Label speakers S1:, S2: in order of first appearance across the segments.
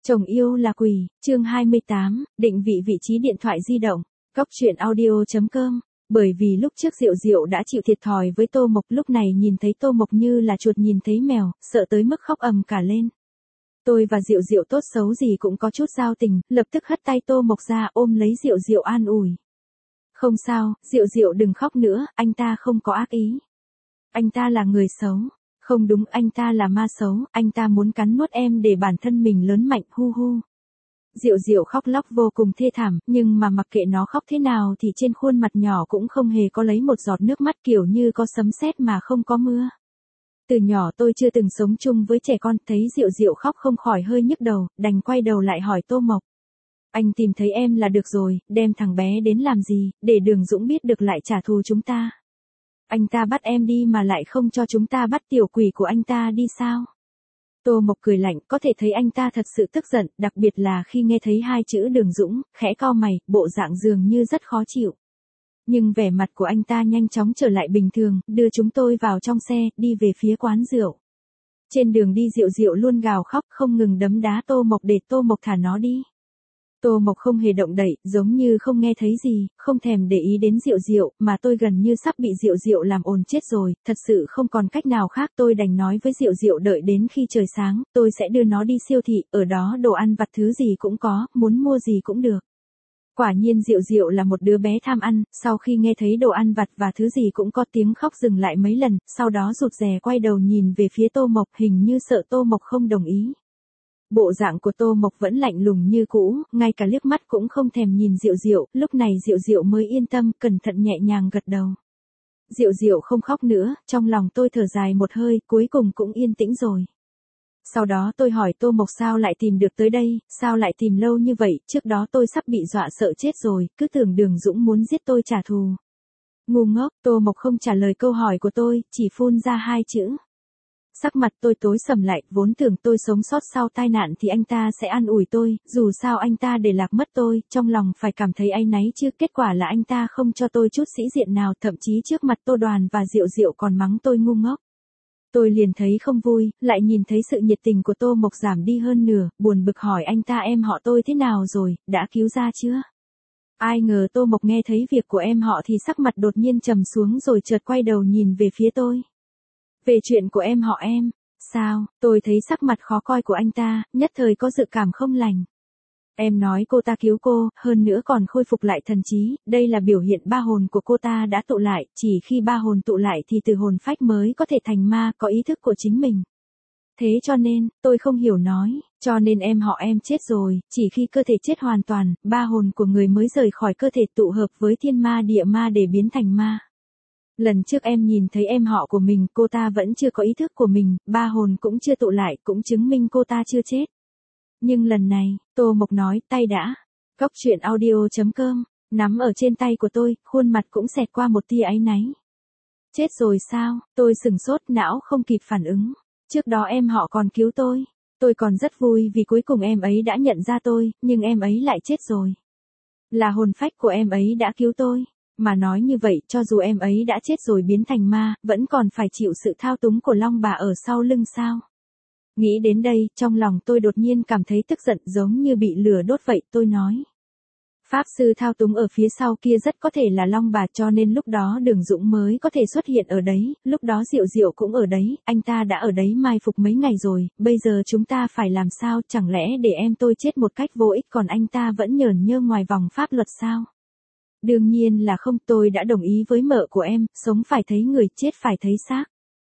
S1: Chồng yêu là quỷ, chương 28, định vị vị trí điện thoại di động, Cóc truyện audio.com. Bởi vì lúc trước Diệu Diệu đã chịu thiệt thòi với Tô Mộc, lúc này nhìn thấy Tô Mộc như là chuột nhìn thấy mèo, sợ tới mức khóc ầm cả lên. Tôi và Diệu Diệu tốt xấu gì cũng có chút giao tình, lập tức hất tay Tô Mộc ra ôm lấy Diệu Diệu an ủi. Không sao, Diệu Diệu đừng khóc nữa, anh ta không có ác ý. Anh ta là người xấu. Không đúng, anh ta là ma xấu, anh ta muốn cắn nuốt em để bản thân mình lớn mạnh, hu hu. Diệu Diệu khóc lóc vô cùng thê thảm, nhưng mà mặc kệ nó khóc thế nào thì trên khuôn mặt nhỏ cũng không hề có lấy một giọt nước mắt, kiểu như có sấm sét mà không có mưa. Từ nhỏ tôi chưa từng sống chung với trẻ con, thấy Diệu Diệu khóc không khỏi hơi nhức đầu, đành quay đầu lại hỏi Tô Mộc. Anh tìm thấy em là được rồi, đem thằng bé đến làm gì, để Đường Dũng biết được lại trả thù chúng ta. Anh ta bắt em đi mà lại không cho chúng ta bắt tiểu quỷ của anh ta đi sao? Tô Mộc cười lạnh, có thể thấy anh ta thật sự tức giận, đặc biệt là khi nghe thấy hai chữ Đường Dũng, khẽ cau mày, bộ dạng dường như rất khó chịu. Nhưng vẻ mặt của anh ta nhanh chóng trở lại bình thường, đưa chúng tôi vào trong xe, đi về phía quán rượu. Trên đường đi Diệu Diệu luôn gào khóc, không ngừng đấm đá Tô Mộc để Tô Mộc thả nó đi. Tô Mộc không hề động đậy, giống như không nghe thấy gì, không thèm để ý đến Diệu Diệu, mà tôi gần như sắp bị Diệu Diệu làm ồn chết rồi, thật sự không còn cách nào khác, tôi đành nói với Diệu Diệu đợi đến khi trời sáng, tôi sẽ đưa nó đi siêu thị, ở đó đồ ăn vặt thứ gì cũng có, muốn mua gì cũng được. Quả nhiên Diệu Diệu là một đứa bé tham ăn, sau khi nghe thấy đồ ăn vặt và thứ gì cũng có, tiếng khóc dừng lại mấy lần, sau đó rụt rè quay đầu nhìn về phía Tô Mộc, hình như sợ Tô Mộc không đồng ý. Bộ dạng của Tô Mộc vẫn lạnh lùng như cũ, ngay cả liếc mắt cũng không thèm nhìn Diệu Diệu, lúc này Diệu Diệu mới yên tâm, cẩn thận nhẹ nhàng gật đầu. Diệu Diệu không khóc nữa, trong lòng tôi thở dài một hơi, cuối cùng cũng yên tĩnh rồi. Sau đó tôi hỏi Tô Mộc sao lại tìm được tới đây, sao lại tìm lâu như vậy, trước đó tôi sắp bị dọa sợ chết rồi, cứ tưởng Đường Dũng muốn giết tôi trả thù. Ngu ngốc, Tô Mộc không trả lời câu hỏi của tôi, chỉ phun ra hai chữ. Sắc mặt tôi tối sầm lại, vốn tưởng tôi sống sót sau tai nạn thì anh ta sẽ an ủi tôi, dù sao anh ta để lạc mất tôi, trong lòng phải cảm thấy áy náy chứ, kết quả là anh ta không cho tôi chút sĩ diện nào, thậm chí trước mặt Tô Đoàn và Diệu Diệu còn mắng tôi ngu ngốc. Tôi liền thấy không vui, lại nhìn thấy sự nhiệt tình của Tô Mộc giảm đi hơn nửa, buồn bực hỏi anh ta em họ tôi thế nào rồi, đã cứu ra chưa? Ai ngờ Tô Mộc nghe thấy việc của em họ thì sắc mặt đột nhiên trầm xuống rồi chợt quay đầu nhìn về phía tôi. Về chuyện của em họ em, sao, tôi thấy sắc mặt khó coi của anh ta, nhất thời có dự cảm không lành. Em nói cô ta cứu cô, hơn nữa còn khôi phục lại thần trí, đây là biểu hiện ba hồn của cô ta đã tụ lại, chỉ khi ba hồn tụ lại thì từ hồn phách mới có thể thành ma, có ý thức của chính mình. Thế cho nên, tôi không hiểu nói, cho nên em họ em chết rồi, chỉ khi cơ thể chết hoàn toàn, ba hồn của người mới rời khỏi cơ thể tụ hợp với thiên ma địa ma để biến thành ma. Lần trước em nhìn thấy em họ của mình, cô ta vẫn chưa có ý thức của mình, ba hồn cũng chưa tụ lại, cũng chứng minh cô ta chưa chết. Nhưng lần này, Tô Mộc nói, tay đã. Cóc truyện audio.com, nắm ở trên tay của tôi, khuôn mặt cũng xẹt qua một tia áy náy. Chết rồi sao, tôi sửng sốt, não không kịp phản ứng. Trước đó em họ còn cứu tôi còn rất vui vì cuối cùng em ấy đã nhận ra tôi, nhưng em ấy lại chết rồi. Là hồn phách của em ấy đã cứu tôi. Mà nói như vậy, cho dù em ấy đã chết rồi biến thành ma, vẫn còn phải chịu sự thao túng của Long bà ở sau lưng sao? Nghĩ đến đây, trong lòng tôi đột nhiên cảm thấy tức giận giống như bị lửa đốt vậy, tôi nói. Pháp sư thao túng ở phía sau kia rất có thể là Long bà, cho nên lúc đó Đường Dũng mới có thể xuất hiện ở đấy, lúc đó Diệu Diệu cũng ở đấy, anh ta đã ở đấy mai phục mấy ngày rồi, bây giờ chúng ta phải làm sao, chẳng lẽ để em tôi chết một cách vô ích còn anh ta vẫn nhởn nhơ ngoài vòng pháp luật sao? Đương nhiên là không, tôi đã đồng ý với mợ của em, sống phải thấy người, chết phải thấy xác.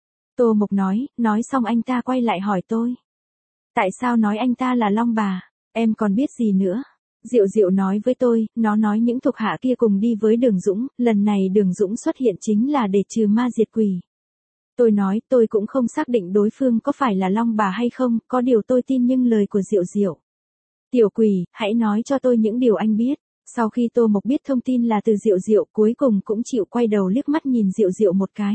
S1: Tô Mộc nói xong anh ta quay lại hỏi tôi. Tại sao nói anh ta là Long bà, em còn biết gì nữa? Diệu Diệu nói với tôi, nó nói những thuộc hạ kia cùng đi với Đường Dũng, lần này Đường Dũng xuất hiện chính là để trừ ma diệt quỷ. Tôi nói, tôi cũng không xác định đối phương có phải là Long bà hay không, có điều tôi tin nhưng lời của Diệu Diệu. Tiểu quỷ, hãy nói cho tôi những điều anh biết. Sau khi Tô Mộc biết thông tin là từ Diệu Diệu, cuối cùng cũng chịu quay đầu liếc mắt nhìn Diệu Diệu một cái.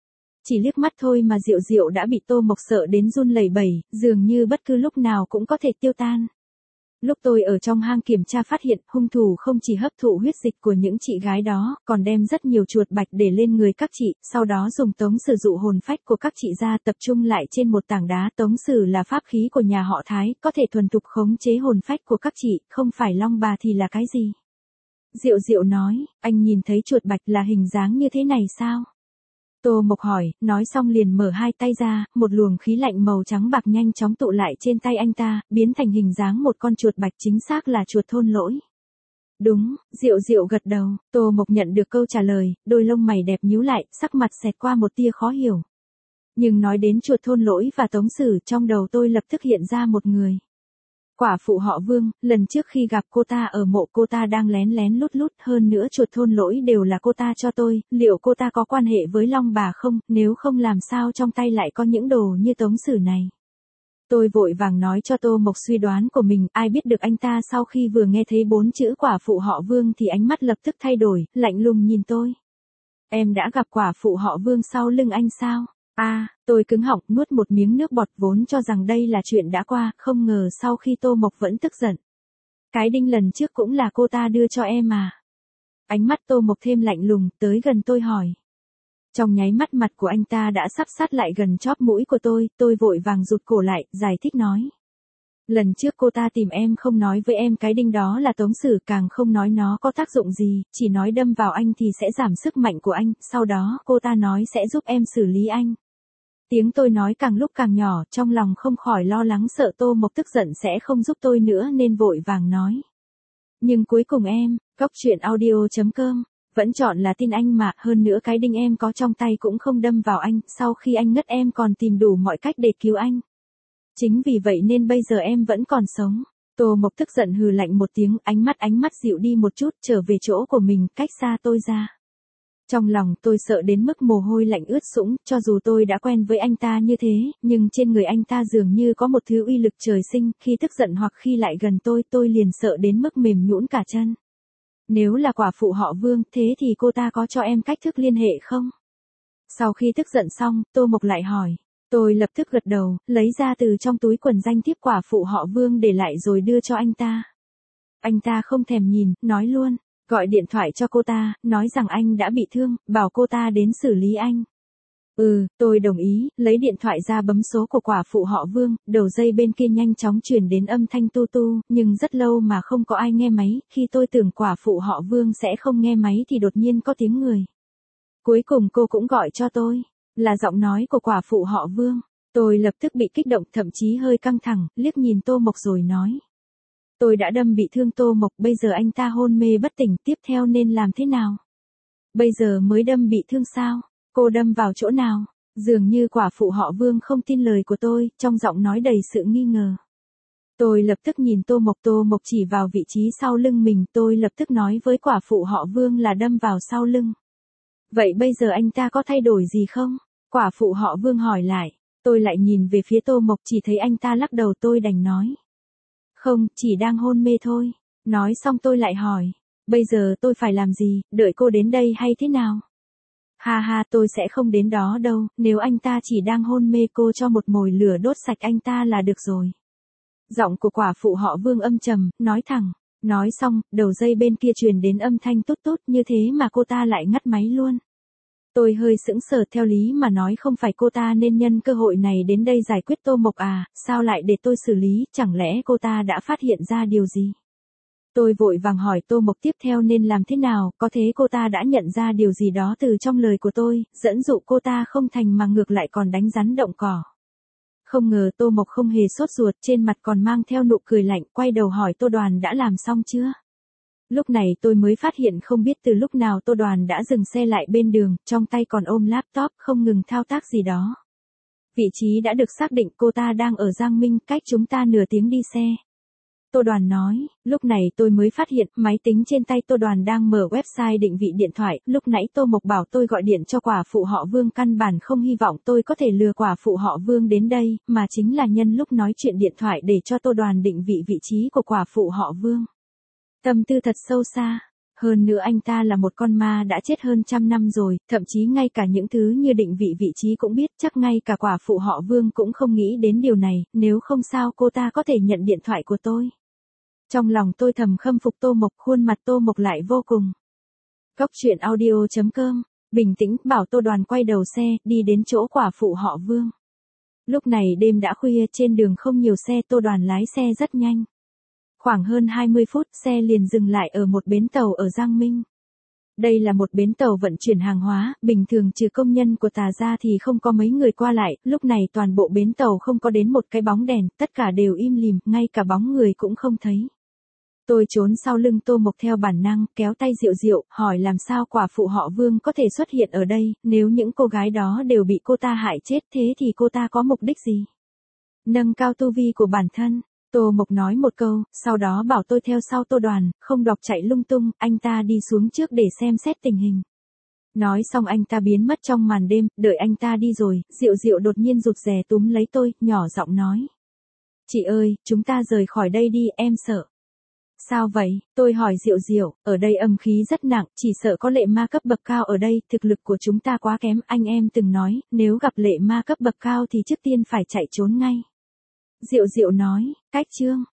S1: Chỉ liếc mắt thôi mà Diệu Diệu đã bị Tô Mộc sợ đến run lẩy bẩy, dường như bất cứ lúc nào cũng có thể tiêu tan. Lúc tôi ở trong hang kiểm tra phát hiện hung thủ không chỉ hấp thụ huyết dịch của những chị gái đó, còn đem rất nhiều chuột bạch để lên người các chị, sau đó dùng tống sử dụ hồn phách của các chị ra tập trung lại trên một tảng đá. Tống sử là pháp khí của nhà họ Thái, có thể thuần thục khống chế hồn phách của các chị, không phải long bà thì là cái gì? Diệu Diệu nói, anh nhìn thấy chuột bạch là hình dáng như thế này sao? Tô Mộc hỏi, nói xong liền mở hai tay ra, một luồng khí lạnh màu trắng bạc nhanh chóng tụ lại trên tay anh ta, biến thành hình dáng một con chuột bạch, chính xác là chuột thôn lỗi. Đúng, Diệu Diệu gật đầu. Tô Mộc nhận được câu trả lời, đôi lông mày đẹp nhíu lại, sắc mặt xẹt qua một tia khó hiểu. Nhưng nói đến chuột thôn lỗi và Tống Sử, trong đầu tôi lập tức hiện ra một người. Quả phụ họ Vương, lần trước khi gặp cô ta ở mộ cô ta đang lén lén lút lút, hơn nữa chuột thôn lỗi đều là cô ta cho tôi, liệu cô ta có quan hệ với Long bà không, nếu không làm sao trong tay lại có những đồ như Tống Sử này. Tôi vội vàng nói cho Tô Mộc suy đoán của mình, ai biết được anh ta sau khi vừa nghe thấy 4 chữ quả phụ họ Vương thì ánh mắt lập tức thay đổi, lạnh lùng nhìn tôi. Em đã gặp quả phụ họ Vương sau lưng anh sao? Tôi cứng họng nuốt một miếng nước bọt, vốn cho rằng đây là chuyện đã qua, không ngờ sau khi Tô Mộc vẫn tức giận. Cái đinh lần trước cũng là cô ta đưa cho em mà. Ánh mắt Tô Mộc thêm lạnh lùng, tới gần tôi hỏi. Trong nháy mắt mặt của anh ta đã sắp sát lại gần chóp mũi của tôi vội vàng rụt cổ lại, giải thích nói. Lần trước cô ta tìm em không nói với em cái đinh đó là Tống Sử, càng không nói nó có tác dụng gì, chỉ nói đâm vào anh thì sẽ giảm sức mạnh của anh, sau đó cô ta nói sẽ giúp em xử lý anh. Tiếng tôi nói càng lúc càng nhỏ, trong lòng không khỏi lo lắng sợ Tô Mộc tức giận sẽ không giúp tôi nữa nên vội vàng nói. Nhưng cuối cùng em, goctruyện.audio.com, vẫn chọn là tin anh mà, hơn nữa cái đinh em có trong tay cũng không đâm vào anh, sau khi anh ngất em còn tìm đủ mọi cách để cứu anh. Chính vì vậy nên bây giờ em vẫn còn sống. Tô Mộc tức giận hừ lạnh một tiếng, ánh mắt dịu đi một chút, trở về chỗ của mình, cách xa tôi ra. Trong lòng tôi sợ đến mức mồ hôi lạnh ướt sũng, cho dù tôi đã quen với anh ta như thế, nhưng trên người anh ta dường như có một thứ uy lực trời sinh, khi tức giận hoặc khi lại gần tôi liền sợ đến mức mềm nhũn cả chân. Nếu là quả phụ họ Vương, thế thì cô ta có cho em cách thức liên hệ không? Sau khi tức giận xong, Tô Mộc lại hỏi. Tôi lập tức gật đầu, lấy ra từ trong túi quần danh thiếp quả phụ họ Vương để lại rồi đưa cho anh ta. Anh ta không thèm nhìn, nói luôn. Gọi điện thoại cho cô ta, nói rằng anh đã bị thương, bảo cô ta đến xử lý anh. Tôi đồng ý, lấy điện thoại ra bấm số của quả phụ họ Vương, đầu dây bên kia nhanh chóng truyền đến âm thanh tu tu, nhưng rất lâu mà không có ai nghe máy, khi tôi tưởng quả phụ họ Vương sẽ không nghe máy thì đột nhiên có tiếng người. Cuối cùng cô cũng gọi cho tôi, là giọng nói của quả phụ họ Vương. Tôi lập tức bị kích động, thậm chí hơi căng thẳng, liếc nhìn Tô Mộc rồi nói. Tôi đã đâm bị thương Tô Mộc, bây giờ anh ta hôn mê bất tỉnh, tiếp theo nên làm thế nào? Bây giờ mới đâm bị thương sao? Cô đâm vào chỗ nào? Dường như quả phụ họ Vương không tin lời của tôi, trong giọng nói đầy sự nghi ngờ. Tôi lập tức nhìn Tô Mộc chỉ vào vị trí sau lưng mình, tôi lập tức nói với quả phụ họ Vương là đâm vào sau lưng. Vậy bây giờ anh ta có thay đổi gì không? Quả phụ họ Vương hỏi lại. Tôi lại nhìn về phía Tô Mộc, chỉ thấy anh ta lắc đầu, tôi đành nói. Không, chỉ đang hôn mê thôi. Nói xong tôi lại hỏi. Bây giờ tôi phải làm gì, đợi cô đến đây hay thế nào? Ha, tôi sẽ không đến đó đâu, nếu anh ta chỉ đang hôn mê cô cho một mồi lửa đốt sạch anh ta là được rồi. Giọng của quả phụ họ Vương âm trầm, nói thẳng. Nói xong, đầu dây bên kia truyền đến âm thanh tút tút, như thế mà cô ta lại ngắt máy luôn. Tôi hơi sững sờ, theo lý mà nói không phải cô ta nên nhân cơ hội này đến đây giải quyết Tô Mộc à, sao lại để tôi xử lý, chẳng lẽ cô ta đã phát hiện ra điều gì? Tôi vội vàng hỏi Tô Mộc tiếp theo nên làm thế nào, có thế cô ta đã nhận ra điều gì đó từ trong lời của tôi, dẫn dụ cô ta không thành mà ngược lại còn đánh rắn động cỏ. Không ngờ Tô Mộc không hề sốt ruột, trên mặt còn mang theo nụ cười lạnh, quay đầu hỏi Tô Đoàn đã làm xong chưa? Lúc này tôi mới phát hiện không biết từ lúc nào Tô Đoàn đã dừng xe lại bên đường, trong tay còn ôm laptop, không ngừng thao tác gì đó. Vị trí đã được xác định, cô ta đang ở Giang Minh, cách chúng ta nửa tiếng đi xe. Tô Đoàn nói, lúc này tôi mới phát hiện, máy tính trên tay Tô Đoàn đang mở website định vị điện thoại, lúc nãy Tô Mộc bảo tôi gọi điện cho quả phụ họ Vương, căn bản không hy vọng tôi có thể lừa quả phụ họ Vương đến đây, mà chính là nhân lúc nói chuyện điện thoại để cho Tô Đoàn định vị vị trí của quả phụ họ Vương. Tâm tư thật sâu xa. Hơn nữa anh ta là một con ma đã chết hơn 100 năm rồi, thậm chí ngay cả những thứ như định vị vị trí cũng biết, chắc ngay cả quả phụ họ Vương cũng không nghĩ đến điều này, nếu không sao cô ta có thể nhận điện thoại của tôi. Trong lòng tôi thầm khâm phục Tô Mộc, khuôn mặt Tô Mộc lại vô cùng. Cốc truyện audio.com, bình tĩnh bảo Tô Đoàn quay đầu xe, đi đến chỗ quả phụ họ Vương. Lúc này đêm đã khuya, trên đường không nhiều xe, Tô Đoàn lái xe rất nhanh. Khoảng hơn 20 phút, xe liền dừng lại ở một bến tàu ở Giang Minh. Đây là một bến tàu vận chuyển hàng hóa, bình thường trừ công nhân của Tà ra thì không có mấy người qua lại, lúc này toàn bộ bến tàu không có đến một cái bóng đèn, tất cả đều im lìm, ngay cả bóng người cũng không thấy. Tôi trốn sau lưng Tô Mộc theo bản năng, kéo tay Diệu Diệu, hỏi làm sao quả phụ họ Vương có thể xuất hiện ở đây, nếu những cô gái đó đều bị cô ta hại chết thế thì cô ta có mục đích gì? Nâng cao tu vi của bản thân. Tô Mộc nói một câu, sau đó bảo tôi theo sau Tô Đoàn, không đọc chạy lung tung, anh ta đi xuống trước để xem xét tình hình. Nói xong anh ta biến mất trong màn đêm, đợi anh ta đi rồi, Diệu Diệu đột nhiên rụt rè túm lấy tôi, nhỏ giọng nói. Chị ơi, chúng ta rời khỏi đây đi, em sợ. Sao vậy? Tôi hỏi Diệu Diệu, ở đây âm khí rất nặng, chỉ sợ có lệ ma cấp bậc cao ở đây, thực lực của chúng ta quá kém, anh em từng nói, nếu gặp lệ ma cấp bậc cao thì trước tiên phải chạy trốn ngay. Diệu Diệu nói, cách chương.